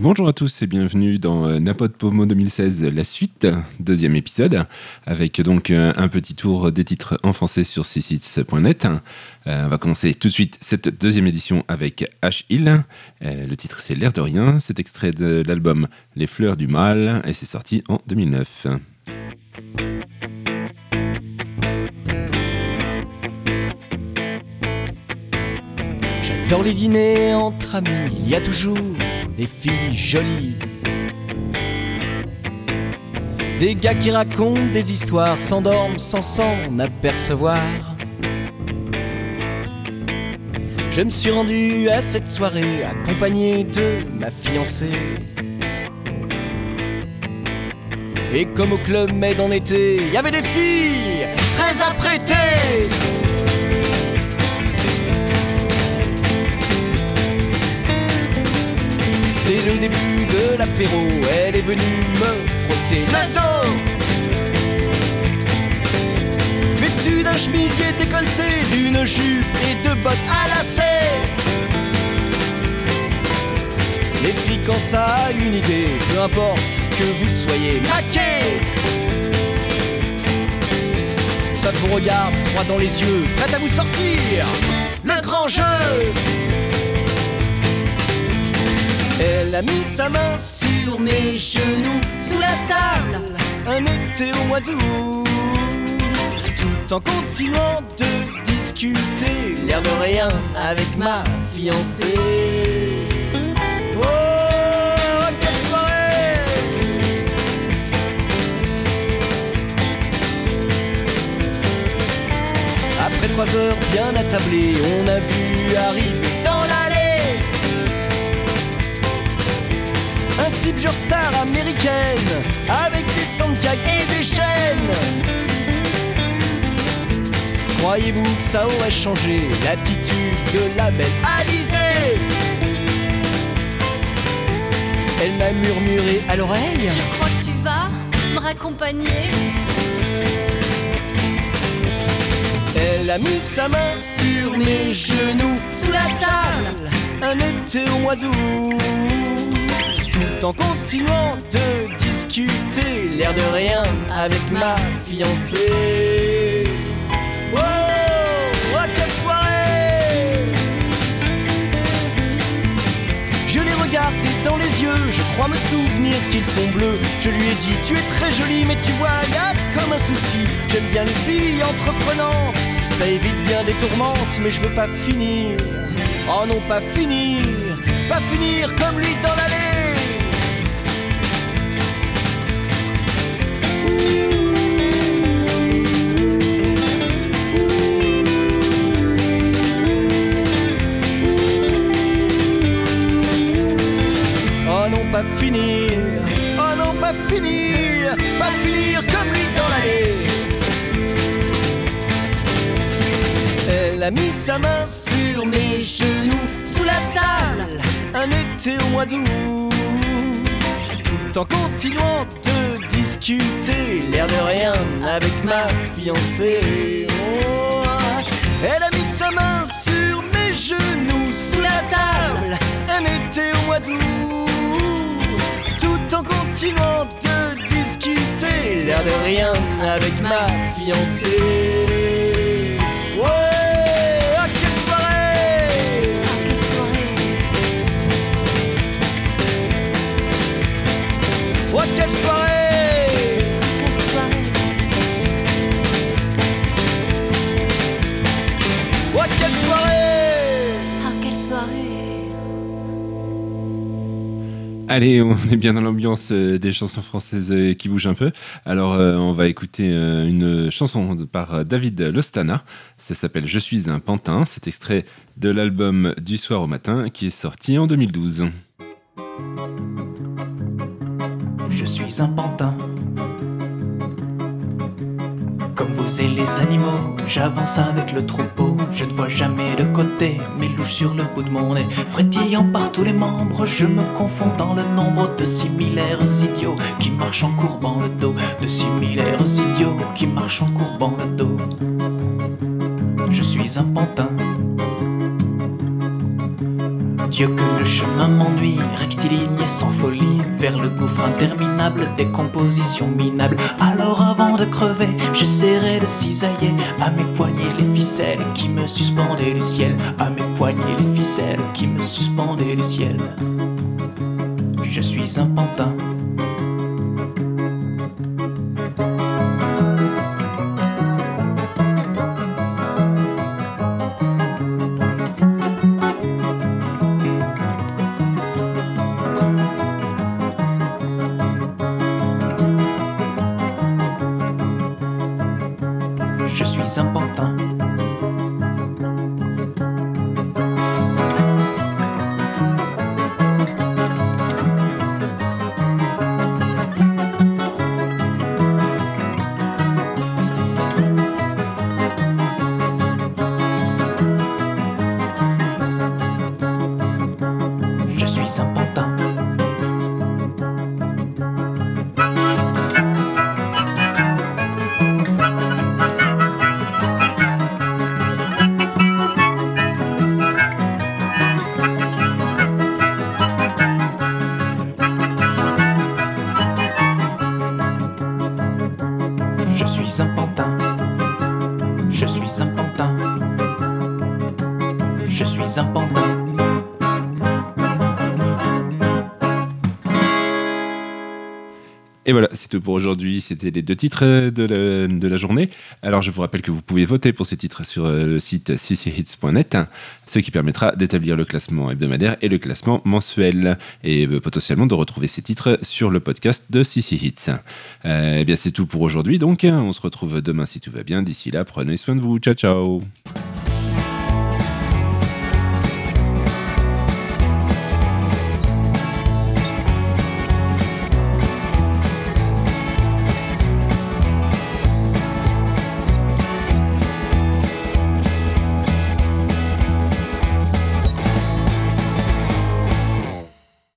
Bonjour à tous et bienvenue dans Napod Pomo 2016, la suite, deuxième épisode, avec donc un petit tour des titres en français sur ccits.net. On va commencer tout de suite cette deuxième édition avec H-Hill. Le titre c'est L'air de rien, c'est extrait de l'album Les Fleurs du Mal et c'est sorti en 2009. J'adore les dîners entre amis, il y a toujours des filles jolies, des gars qui racontent des histoires, s'endorment sans s'en apercevoir. Je me suis rendu à cette soirée accompagné de ma fiancée. Et comme au Club Med en été, il y avait des filles très apprêtées. Dès le début de l'apéro, elle est venue me frotter le dos. Vêtue d'un chemisier décolleté, d'une jupe et de bottes à lacets. Les filles quand ça a une idée, peu importe que vous soyez maqués, ça vous regarde droit dans les yeux, prête à vous sortir le grand jeu. Elle a mis sa main sur mes genoux, sous la table, un été au mois d'août, tout en continuant de discuter, l'air de rien avec ma fiancée. Oh, quelle soirée! Après 3 heures bien attablées, on a vu arriver dans l'allée un type genre star américaine, avec des Santiago et des chaînes. Croyez-vous que ça aurait changé l'attitude de la belle Alizée? Elle m'a murmuré à l'oreille: je crois que tu vas me raccompagner. Elle a mis sa main sur mes genoux, sous la table, un été au mois d'août, tout en continuant de discuter, l'air de rien avec ma fiancée. Oh, oh quelle soirée! Je l'ai regardé dans les yeux, je crois me souvenir qu'ils sont bleus. Je lui ai dit: tu es très jolie mais tu vois, y a comme un souci. J'aime bien les filles entreprenantes, ça évite bien des tourmentes, mais je veux pas finir, oh non pas finir comme lui dans l'allée. Oh non pas finir, oh non pas finir comme lui dans l'allée. Elle a mis sa main sur mes genoux, sous la table, un été au mois d'août, tout en continuant de discuter, l'air de rien avec ma fiancée. Oh, elle a mis sa main sur mes genoux, sous la table, un été au mois d'août, tout en continuant de discuter, l'air de rien avec ma fiancée. Ouais. Oh, quelle soirée! Quelle soirée! Oh, quelle soirée! Ah, quelle soirée! Allez, on est bien dans l'ambiance des chansons françaises qui bougent un peu. Alors, on va écouter une chanson par David Lostana. Ça s'appelle « Je suis un pantin ». C'est extrait de l'album Du soir au matin qui est sorti en 2012. Je suis un pantin. Comme vous et les animaux, j'avance avec le troupeau. Je ne vois jamais de côté, mes louches sur le bout de mon nez. Frétillant par tous les membres, je me confonds dans le nombre de similaires idiots qui marchent en courbant le dos. De similaires idiots qui marchent en courbant le dos. Je suis un pantin. Dieu que le chemin m'ennuie, rectiligne et sans folie, vers le gouffre interminable des compositions minables. Alors avant de crever, j'essaierai de cisailler à mes poignets les ficelles qui me suspendaient du ciel, à mes poignets les ficelles qui me suspendaient du ciel. Je suis un pantin. Je suis un pantin. Je suis un pantin. Je suis un pantin. Je suis un pantin. Je suis un pantin. Et voilà, c'est tout pour aujourd'hui. C'était les 2 titres de la journée. Alors, je vous rappelle que vous pouvez voter pour ces titres sur le site cchits.net, ce qui permettra d'établir le classement hebdomadaire et le classement mensuel, et potentiellement de retrouver ces titres sur le podcast de CC Hits. Eh bien, c'est tout pour aujourd'hui. Donc, on se retrouve demain si tout va bien. D'ici là, prenez soin de vous. Ciao, ciao.